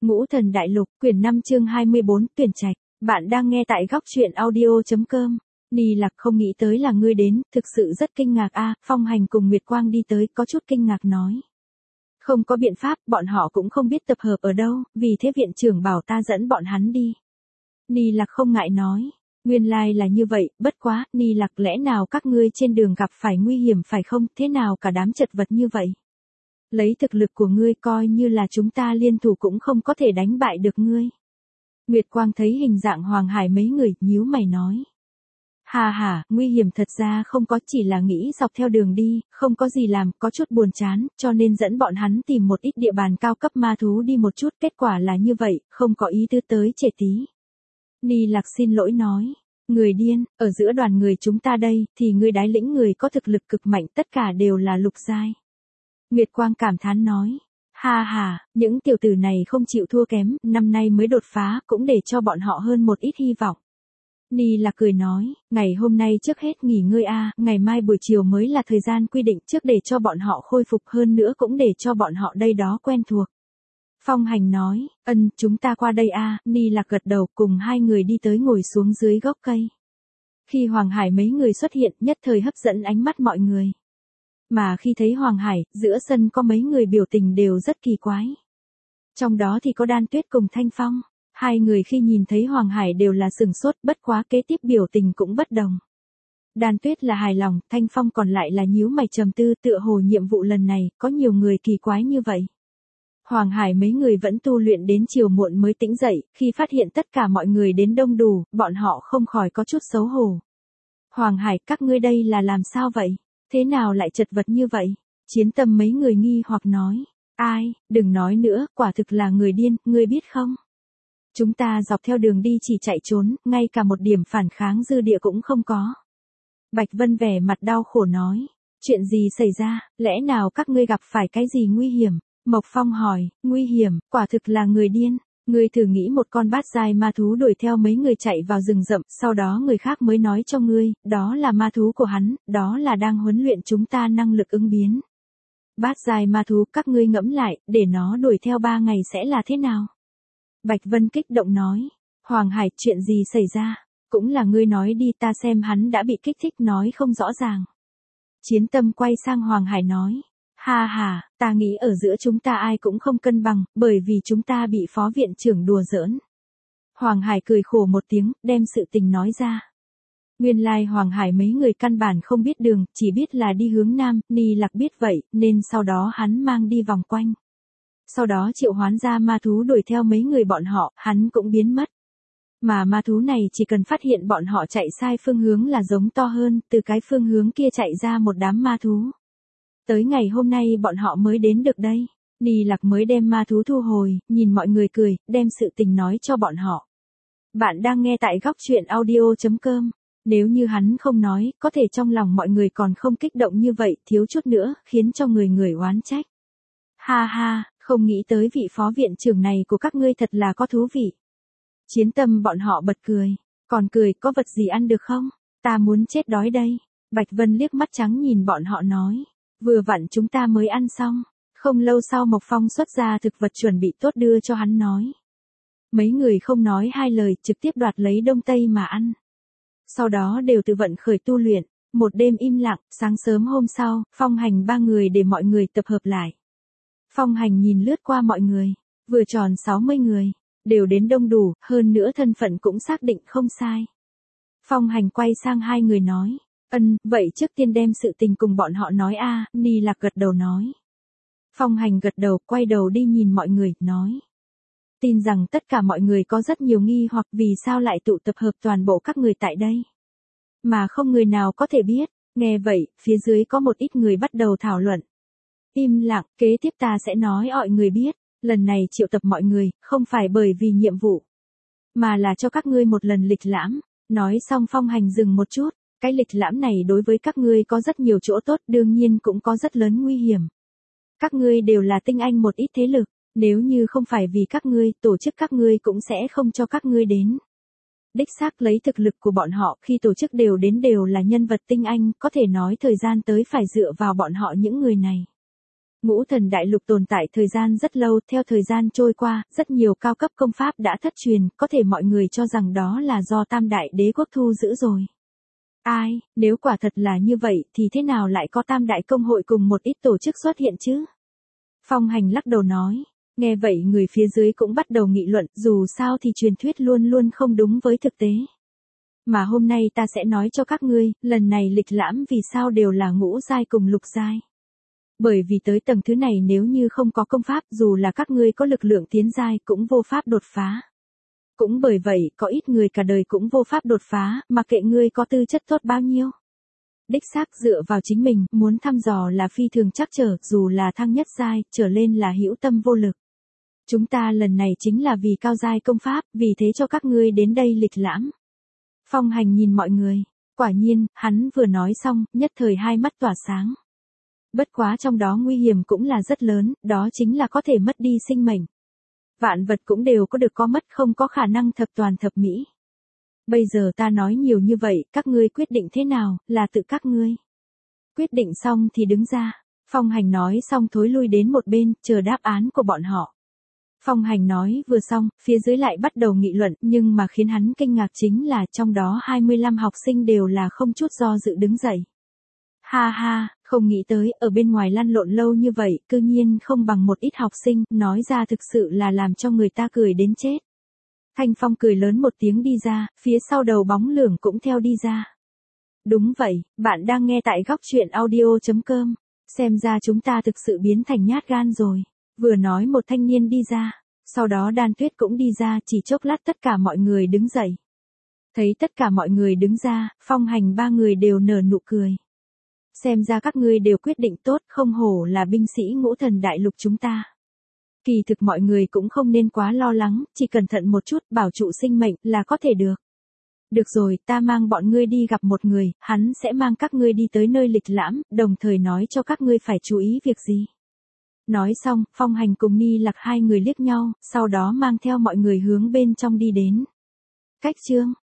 Ngũ Thần Đại Lục, quyển 5 chương 24, tuyển trạch. Bạn đang nghe tại góc truyện audio.com. Ni Lạc không nghĩ tới là ngươi đến, thực sự rất kinh ngạc a. Phong Hành cùng Nguyệt Quang đi tới, có chút kinh ngạc nói. Không có biện pháp, bọn họ cũng không biết tập hợp ở đâu, vì thế viện trưởng bảo ta dẫn bọn hắn đi. Ni Lạc không ngại nói. Nguyên lai là như vậy, bất quá, Ni Lạc lẽ nào các ngươi trên đường gặp phải nguy hiểm phải không, thế nào cả đám chật vật như vậy. Lấy thực lực của ngươi coi như là chúng ta liên thủ cũng không có thể đánh bại được ngươi. Nguyệt Quang thấy hình dạng Hoàng Hải mấy người, nhíu mày nói. Hà, nguy hiểm thật ra không có, chỉ là nghĩ dọc theo đường đi, không có gì làm, có chút buồn chán, cho nên dẫn bọn hắn tìm một ít địa bàn cao cấp ma thú đi một chút, kết quả là như vậy, không có ý tứ tới trễ tí. Ni Lạc xin lỗi nói. Người điên, ở giữa đoàn người chúng ta đây, thì ngươi đái lĩnh người có thực lực cực mạnh, tất cả đều là lục giai. Nguyệt Quang cảm thán nói. Hà, những tiểu tử này không chịu thua kém, năm nay mới đột phá, cũng để cho bọn họ hơn một ít hy vọng. Ni Lạc cười nói, ngày hôm nay trước hết nghỉ ngơi a, ngày mai buổi chiều mới là thời gian quy định trước để cho bọn họ khôi phục, hơn nữa cũng để cho bọn họ đây đó quen thuộc. Phong Hành nói, chúng ta qua đây a. Ni Lạc gật đầu, cùng hai người đi tới ngồi xuống dưới gốc cây. Khi Hoàng Hải mấy người xuất hiện, nhất thời hấp dẫn ánh mắt mọi người. Mà khi thấy Hoàng Hải, giữa sân có mấy người biểu tình đều rất kỳ quái. Trong đó thì có Đan Tuyết cùng Thanh Phong. Hai người khi nhìn thấy Hoàng Hải đều là sửng sốt, bất quá kế tiếp biểu tình cũng bất đồng. Đan Tuyết là hài lòng, Thanh Phong còn lại là nhíu mày trầm tư, tựa hồ nhiệm vụ lần này, có nhiều người kỳ quái như vậy. Hoàng Hải mấy người vẫn tu luyện đến chiều muộn mới tỉnh dậy, khi phát hiện tất cả mọi người đến đông đủ, bọn họ không khỏi có chút xấu hổ. Hoàng Hải, các ngươi đây là làm sao vậy? Thế nào lại chật vật như vậy? Chiến Tâm mấy người nghi hoặc nói. Ai, đừng nói nữa, quả thực là người điên, ngươi biết không? Chúng ta dọc theo đường đi chỉ chạy trốn, ngay cả một điểm phản kháng dư địa cũng không có. Bạch Vân vẻ mặt đau khổ nói. Chuyện gì xảy ra, lẽ nào các ngươi gặp phải cái gì nguy hiểm? Mộc Phong hỏi, nguy hiểm, quả thực là người điên. Ngươi thử nghĩ một con bát giai ma thú đuổi theo mấy người chạy vào rừng rậm, sau đó người khác mới nói cho ngươi, đó là ma thú của hắn, đó là đang huấn luyện chúng ta năng lực ứng biến. Bát giai ma thú, các ngươi ngẫm lại, để nó đuổi theo 3 ngày sẽ là thế nào? Bạch Vân kích động nói, Hoàng Hải, chuyện gì xảy ra? Cũng là ngươi nói đi, ta xem hắn đã bị kích thích nói không rõ ràng. Chiến Tâm quay sang Hoàng Hải nói. Hà, ta nghĩ ở giữa chúng ta ai cũng không cân bằng, bởi vì chúng ta bị phó viện trưởng đùa giỡn. Hoàng Hải cười khổ một tiếng, đem sự tình nói ra. Nguyên lai Hoàng Hải mấy người căn bản không biết đường, chỉ biết là đi hướng nam, Ni Lạc biết vậy, nên sau đó hắn mang đi vòng quanh. Sau đó triệu hoán ra ma thú đuổi theo mấy người bọn họ, hắn cũng biến mất. Mà ma thú này chỉ cần phát hiện bọn họ chạy sai phương hướng là giống to hơn, từ cái phương hướng kia chạy ra một đám ma thú. Tới ngày hôm nay bọn họ mới đến được đây. Ni Lạc mới đem ma thú thu hồi, nhìn mọi người cười, đem sự tình nói cho bọn họ. Bạn đang nghe tại góc truyện audio.com. Nếu như hắn không nói, có thể trong lòng mọi người còn không kích động như vậy, thiếu chút nữa, khiến cho người oán trách. Ha, không nghĩ tới vị phó viện trưởng này của các ngươi thật là có thú vị. Chiến Tâm bọn họ bật cười. Còn cười, có vật gì ăn được không? Ta muốn chết đói đây. Bạch Vân liếc mắt trắng nhìn bọn họ nói. Vừa vặn chúng ta mới ăn xong. Không lâu sau Mộc Phong xuất ra thực vật chuẩn bị tốt đưa cho hắn nói. Mấy người không nói hai lời, trực tiếp đoạt lấy đông tây mà ăn. Sau đó đều tự vận khởi tu luyện. Một đêm im lặng, sáng sớm hôm sau, Phong Hành 3 người để mọi người tập hợp lại. Phong Hành nhìn lướt qua mọi người. Vừa tròn 60 người. Đều đến đông đủ, hơn nữa thân phận cũng xác định không sai. Phong Hành quay sang hai người nói. Vậy trước tiên đem sự tình cùng bọn họ nói a. Ni Lạc gật đầu nói. Phong Hành gật đầu, quay đầu đi nhìn mọi người, nói. Tin rằng tất cả mọi người có rất nhiều nghi hoặc vì sao lại tụ tập hợp toàn bộ các người tại đây. Mà không người nào có thể biết, nghe vậy, phía dưới có một ít người bắt đầu thảo luận. Im lặng, kế tiếp ta sẽ nói mọi người biết, lần này triệu tập mọi người, không phải bởi vì nhiệm vụ, mà là cho các ngươi một lần lịch lãm. Nói xong Phong Hành dừng một chút. Cái lịch lãm này đối với các ngươi có rất nhiều chỗ tốt, đương nhiên cũng có rất lớn nguy hiểm. Các ngươi đều là tinh anh một ít thế lực, nếu như không phải vì các ngươi, tổ chức các ngươi cũng sẽ không cho các ngươi đến. Đích xác lấy thực lực của bọn họ, khi tổ chức đều đến đều là nhân vật tinh anh, có thể nói thời gian tới phải dựa vào bọn họ những người này. Ngũ thần đại lục tồn tại thời gian rất lâu, theo thời gian trôi qua, rất nhiều cao cấp công pháp đã thất truyền, có thể mọi người cho rằng đó là do tam đại đế quốc thu giữ rồi. Ai, nếu quả thật là như vậy thì thế nào lại có tam đại công hội cùng một ít tổ chức xuất hiện chứ? Phong Hành lắc đầu nói. Nghe vậy người phía dưới cũng bắt đầu nghị luận, dù sao thì truyền thuyết luôn luôn không đúng với thực tế. Mà hôm nay ta sẽ nói cho các ngươi, lần này lịch lãm vì sao đều là ngũ giai cùng lục giai. Bởi vì tới tầng thứ này nếu như không có công pháp, dù là các ngươi có lực lượng tiến giai cũng vô pháp đột phá. Cũng bởi vậy, có ít người cả đời cũng vô pháp đột phá, mà kệ ngươi có tư chất tốt bao nhiêu. Đích xác dựa vào chính mình, muốn thăm dò là phi thường trắc trở, dù là thăng nhất giai, trở lên là hữu tâm vô lực. Chúng ta lần này chính là vì cao giai công pháp, vì thế cho các ngươi đến đây lịch lãm. Phong Hành nhìn mọi người, quả nhiên, hắn vừa nói xong, nhất thời hai mắt tỏa sáng. Bất quá trong đó nguy hiểm cũng là rất lớn, đó chính là có thể mất đi sinh mệnh. Vạn vật cũng đều có được có mất, không có khả năng thập toàn thập mỹ. Bây giờ ta nói nhiều như vậy, các ngươi quyết định thế nào, là tự các ngươi. Quyết định xong thì đứng ra. Phong Hành nói xong thối lui đến một bên, chờ đáp án của bọn họ. Phong Hành nói vừa xong, phía dưới lại bắt đầu nghị luận, nhưng mà khiến hắn kinh ngạc chính là trong đó 25 học sinh đều là không chút do dự đứng dậy. Ha ha, không nghĩ tới, ở bên ngoài lăn lộn lâu như vậy, cư nhiên không bằng một ít học sinh, nói ra thực sự là làm cho người ta cười đến chết. Thanh Phong cười lớn một tiếng đi ra, phía sau đầu bóng lưỡng cũng theo đi ra. Đúng vậy, bạn đang nghe tại góc truyện audio.com. Xem ra chúng ta thực sự biến thành nhát gan rồi. Vừa nói một thanh niên đi ra, sau đó Đan Tuyết cũng đi ra, chỉ chốc lát tất cả mọi người đứng dậy. Thấy tất cả mọi người đứng ra, Phong Hành ba người đều nở nụ cười. Xem ra các ngươi đều quyết định tốt, không hổ là binh sĩ ngũ thần đại lục chúng ta. Kỳ thực mọi người cũng không nên quá lo lắng, chỉ cẩn thận một chút, bảo trụ sinh mệnh là có thể được. Được rồi, ta mang bọn ngươi đi gặp một người, hắn sẽ mang các ngươi đi tới nơi lịch lãm, đồng thời nói cho các ngươi phải chú ý việc gì. Nói xong, Phong Hành cùng Ni Lạc hai người liếc nhau, sau đó mang theo mọi người hướng bên trong đi đến. Cách chương